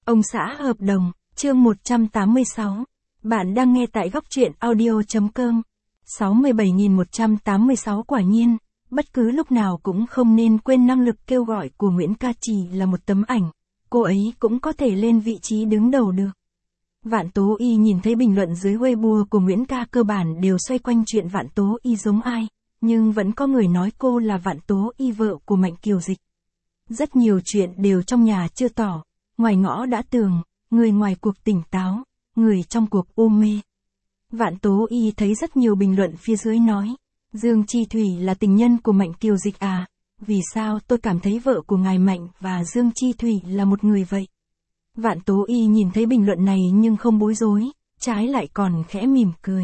Ông xã hợp đồng, chương 186. Bạn đang nghe tại góc truyện audio.com. 67.186 quả nhiên, bất cứ lúc nào cũng không nên quên năng lực kêu gọi của Nguyễn Ca chỉ là một tấm ảnh, cô ấy cũng có thể lên vị trí đứng đầu được. Vạn Tố Y nhìn thấy bình luận dưới Weibo của Nguyễn Ca cơ bản đều xoay quanh chuyện Vạn Tố Y giống ai, nhưng vẫn có người nói cô là Vạn Tố Y vợ của Mạnh Kiều Dịch. Rất nhiều chuyện đều trong nhà chưa tỏ, ngoài ngõ đã tường, người ngoài cuộc tỉnh táo, người trong cuộc u mê. Vạn Tố Y thấy rất nhiều bình luận phía dưới nói, Dương Chi Thủy là tình nhân của Mạnh Kiều Dịch à, vì sao tôi cảm thấy vợ của ngài Mạnh và Dương Chi Thủy là một người vậy? Vạn Tố Y nhìn thấy bình luận này nhưng không bối rối, trái lại còn khẽ mỉm cười.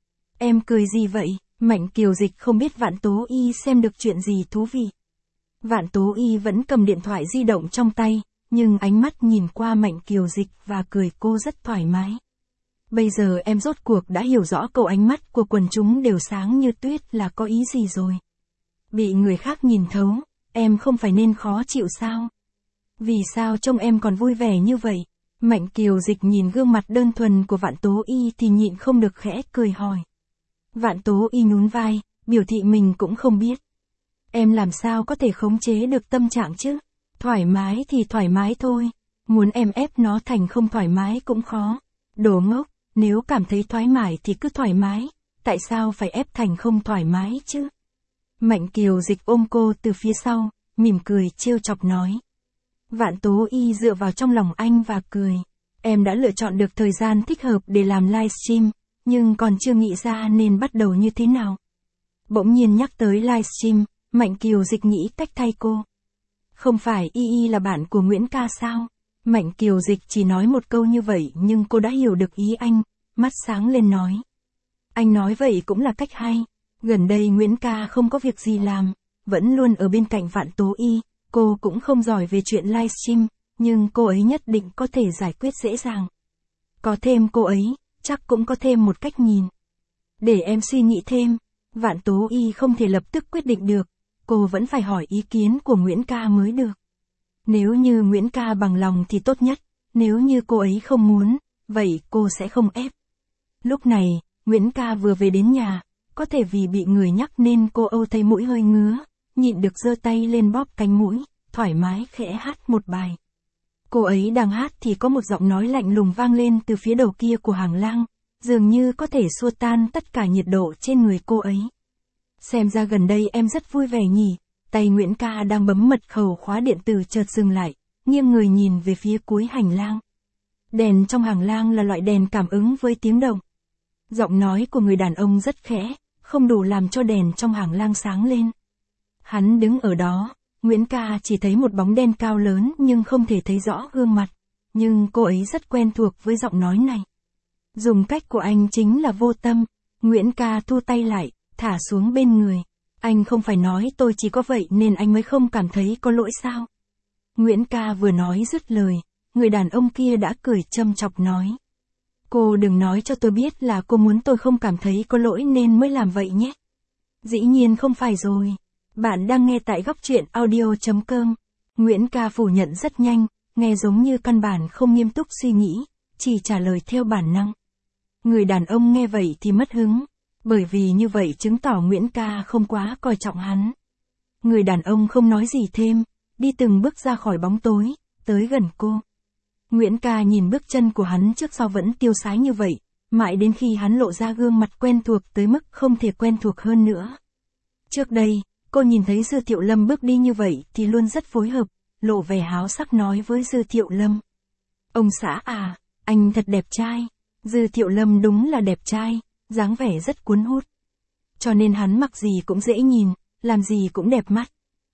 Em cười gì vậy? Mạnh Kiều Dịch không biết Vạn Tố Y xem được chuyện gì thú vị. Vạn Tố Y vẫn cầm điện thoại di động trong tay, nhưng ánh mắt nhìn qua Mạnh Kiều Dịch và cười cô rất thoải mái. Bây giờ em rốt cuộc đã hiểu rõ câu ánh mắt của quần chúng đều sáng như tuyết là có ý gì rồi. Bị người khác nhìn thấu, em không phải nên khó chịu sao? Vì sao trông em còn vui vẻ như vậy? Mạnh Kiều Dịch nhìn gương mặt đơn thuần của Vạn Tố Y thì nhịn không được khẽ cười hỏi. Vạn Tố Y nhún vai, biểu thị mình cũng không biết. Em làm sao có thể khống chế được tâm trạng chứ? Thoải mái thì thoải mái thôi. Muốn em ép nó thành không thoải mái cũng khó. Đồ ngốc, nếu cảm thấy thoải mái thì cứ thoải mái. Tại sao phải ép thành không thoải mái chứ? Mạnh Kiều Dịch ôm cô từ phía sau, mỉm cười trêu chọc nói. Vạn Tố Y dựa vào trong lòng anh và cười. Em đã lựa chọn được thời gian thích hợp để làm livestream, nhưng còn chưa nghĩ ra nên bắt đầu như thế nào. Bỗng nhiên nhắc tới livestream, Mạnh Kiều Dịch nghĩ cách thay cô. Không phải Y là bạn của Nguyễn Ca sao? Mạnh Kiều Dịch chỉ nói một câu như vậy nhưng cô đã hiểu được ý anh, mắt sáng lên nói. Anh nói vậy cũng là cách hay. Gần đây Nguyễn Ca không có việc gì làm, vẫn luôn ở bên cạnh Vạn Tố Y, cô cũng không giỏi về chuyện livestream, nhưng cô ấy nhất định có thể giải quyết dễ dàng. Có thêm cô ấy, chắc cũng có thêm một cách nhìn. Để em suy nghĩ thêm, Vạn Tố Y không thể lập tức quyết định được, cô vẫn phải hỏi ý kiến của Nguyễn Ca mới được. Nếu như Nguyễn Ca bằng lòng thì tốt nhất, nếu như cô ấy không muốn, vậy cô sẽ không ép. Lúc này, Nguyễn Ca vừa về đến nhà, có thể vì bị người nhắc nên cô âu thấy mũi hơi ngứa, nhịn được giơ tay lên bóp cánh mũi, thoải mái khẽ hát một bài. Cô ấy đang hát thì có một giọng nói lạnh lùng vang lên từ phía đầu kia của hàng lang, dường như có thể xua tan tất cả nhiệt độ trên người cô ấy. Xem ra gần đây em rất vui vẻ nhỉ. Tay Nguyễn Ca đang bấm mật khẩu khóa điện tử chợt dừng lại, nghiêng người nhìn về phía cuối hành lang. Đèn trong hành lang là loại đèn cảm ứng với tiếng động. Giọng nói của người đàn ông rất khẽ, không đủ làm cho đèn trong hành lang sáng lên. Hắn đứng ở đó, Nguyễn Ca chỉ thấy một bóng đen cao lớn nhưng không thể thấy rõ gương mặt. Nhưng cô ấy rất quen thuộc với giọng nói này. Dùng cách của anh chính là vô tâm. Nguyễn Ca thu tay lại, thả xuống bên người. Anh không phải nói tôi chỉ có vậy nên anh mới không cảm thấy có lỗi sao? Nguyễn Ca vừa nói dứt lời, người đàn ông kia đã cười châm chọc nói. Cô đừng nói cho tôi biết là cô muốn tôi không cảm thấy có lỗi nên mới làm vậy nhé. Dĩ nhiên không phải rồi. Bạn đang nghe tại góc truyện audio.com. Nguyễn Ca phủ nhận rất nhanh, nghe giống như căn bản không nghiêm túc suy nghĩ, chỉ trả lời theo bản năng. Người đàn ông nghe vậy thì mất hứng. Bởi vì như vậy chứng tỏ Nguyễn Ca không quá coi trọng hắn. Người đàn ông không nói gì thêm, đi từng bước ra khỏi bóng tối, tới gần cô. Nguyễn Ca nhìn bước chân của hắn trước sau vẫn tiêu sái như vậy, mãi đến khi hắn lộ ra gương mặt quen thuộc tới mức không thể quen thuộc hơn nữa. Trước đây, cô nhìn thấy Dư Thiệu Lâm bước đi như vậy thì luôn rất phối hợp, lộ vẻ háo sắc nói với Dư Thiệu Lâm. Ông xã à, anh thật đẹp trai. Dư Thiệu Lâm đúng là đẹp trai. Dáng vẻ rất cuốn hút. Cho nên hắn mặc gì cũng dễ nhìn, làm gì cũng đẹp mắt.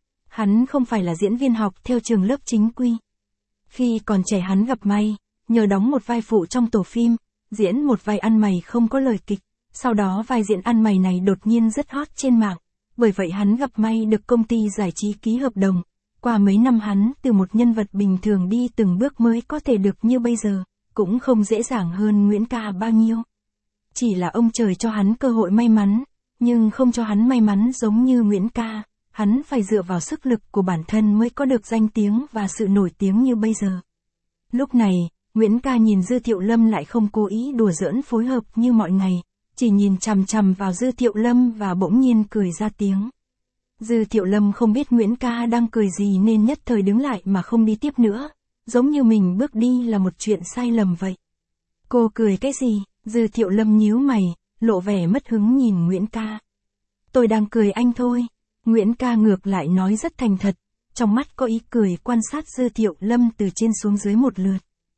Hắn không phải là diễn viên học theo trường lớp chính quy. Khi còn trẻ hắn gặp may, nhờ đóng một vai phụ trong tổ phim, diễn một vai ăn mày không có lời kịch. Sau đó vai diễn ăn mày này đột nhiên rất hot trên mạng. Bởi vậy hắn gặp may được công ty giải trí ký hợp đồng. Qua mấy năm hắn từ một nhân vật bình thường đi từng bước mới có thể được như bây giờ, cũng không dễ dàng hơn Nguyễn Ca bao nhiêu. Chỉ là ông trời cho hắn cơ hội may mắn, nhưng không cho hắn may mắn giống như Nguyễn Ca, hắn phải dựa vào sức lực của bản thân mới có được danh tiếng và sự nổi tiếng như bây giờ. Lúc này, Nguyễn Ca nhìn Dư Thiệu Lâm lại không cố ý đùa giỡn phối hợp như mọi ngày, chỉ nhìn chằm chằm vào Dư Thiệu Lâm và bỗng nhiên cười ra tiếng. Dư Thiệu Lâm không biết Nguyễn Ca đang cười gì nên nhất thời đứng lại mà không đi tiếp nữa, giống như mình bước đi là một chuyện sai lầm vậy. Cô cười cái gì? Dư Thiệu Lâm nhíu mày, lộ vẻ mất hứng nhìn Nguyễn Ca. Tôi đang cười anh thôi. Nguyễn Ca ngược lại nói rất thành thật, trong mắt có ý cười quan sát Dư Thiệu Lâm từ trên xuống dưới một lượt.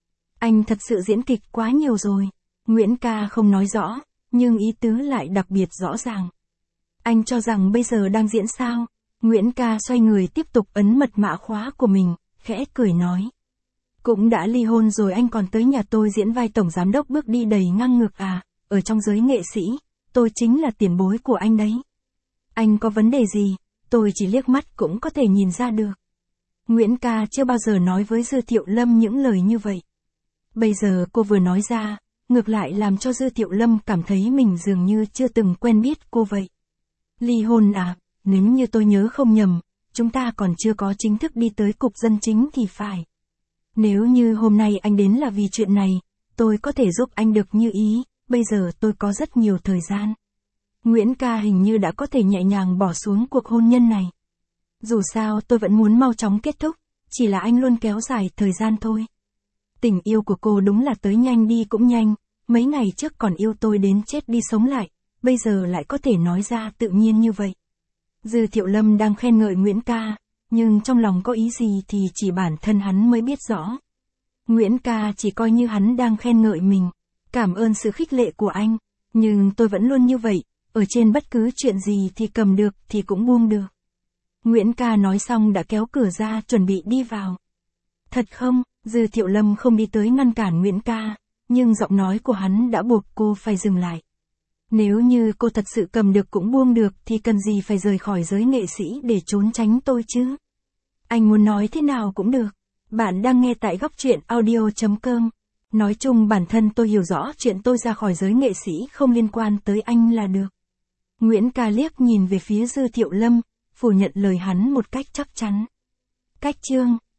Anh thật sự diễn kịch quá nhiều rồi. Nguyễn Ca không nói rõ, nhưng ý tứ lại đặc biệt rõ ràng. Anh cho rằng bây giờ đang diễn sao? Nguyễn Ca xoay người tiếp tục ấn mật mã khóa của mình, khẽ cười nói. Cũng đã ly hôn rồi anh còn tới nhà tôi diễn vai tổng giám đốc bước đi đầy ngang ngược à? Ở trong giới nghệ sĩ, tôi chính là tiền bối của anh đấy. Anh có vấn đề gì? Tôi chỉ liếc mắt cũng có thể nhìn ra được. Nguyễn Ca chưa bao giờ nói với Dư Thiệu Lâm những lời như vậy. Bây giờ cô vừa nói ra, ngược lại làm cho Dư Thiệu Lâm cảm thấy mình dường như chưa từng quen biết cô vậy. Ly hôn à? Nếu như tôi nhớ không nhầm, chúng ta còn chưa có chính thức đi tới cục dân chính thì phải. Nếu như hôm nay anh đến là vì chuyện này, tôi có thể giúp anh được như ý, bây giờ tôi có rất nhiều thời gian. Nguyễn Ca hình như đã có thể nhẹ nhàng bỏ xuống cuộc hôn nhân này. Dù sao tôi vẫn muốn mau chóng kết thúc, chỉ là anh luôn kéo dài thời gian thôi. Tình yêu của cô đúng là tới nhanh đi cũng nhanh, mấy ngày trước còn yêu tôi đến chết đi sống lại, bây giờ lại có thể nói ra tự nhiên như vậy. Dư Thiệu Lâm đang khen ngợi Nguyễn Ca, nhưng trong lòng có ý gì thì chỉ bản thân hắn mới biết rõ. Nguyễn Ca chỉ coi như hắn đang khen ngợi mình, cảm ơn sự khích lệ của anh, nhưng tôi vẫn luôn như vậy, ở trên bất cứ chuyện gì thì cầm được thì cũng buông được. Nguyễn Ca nói xong đã kéo cửa ra chuẩn bị đi vào. Thật không? Dư Thiệu Lâm không đi tới ngăn cản Nguyễn Ca, nhưng giọng nói của hắn đã buộc cô phải dừng lại. Nếu như cô thật sự cầm được cũng buông được thì cần gì phải rời khỏi giới nghệ sĩ để trốn tránh tôi chứ? Anh muốn nói thế nào cũng được. Bạn đang nghe tại Góc Truyện Audio.com. Nói chung bản thân tôi hiểu rõ chuyện tôi ra khỏi giới nghệ sĩ không liên quan tới anh là được. Nguyễn Ca liếc nhìn về phía Dư Thiệu Lâm, phủ nhận lời hắn một cách chắc chắn. Cách chương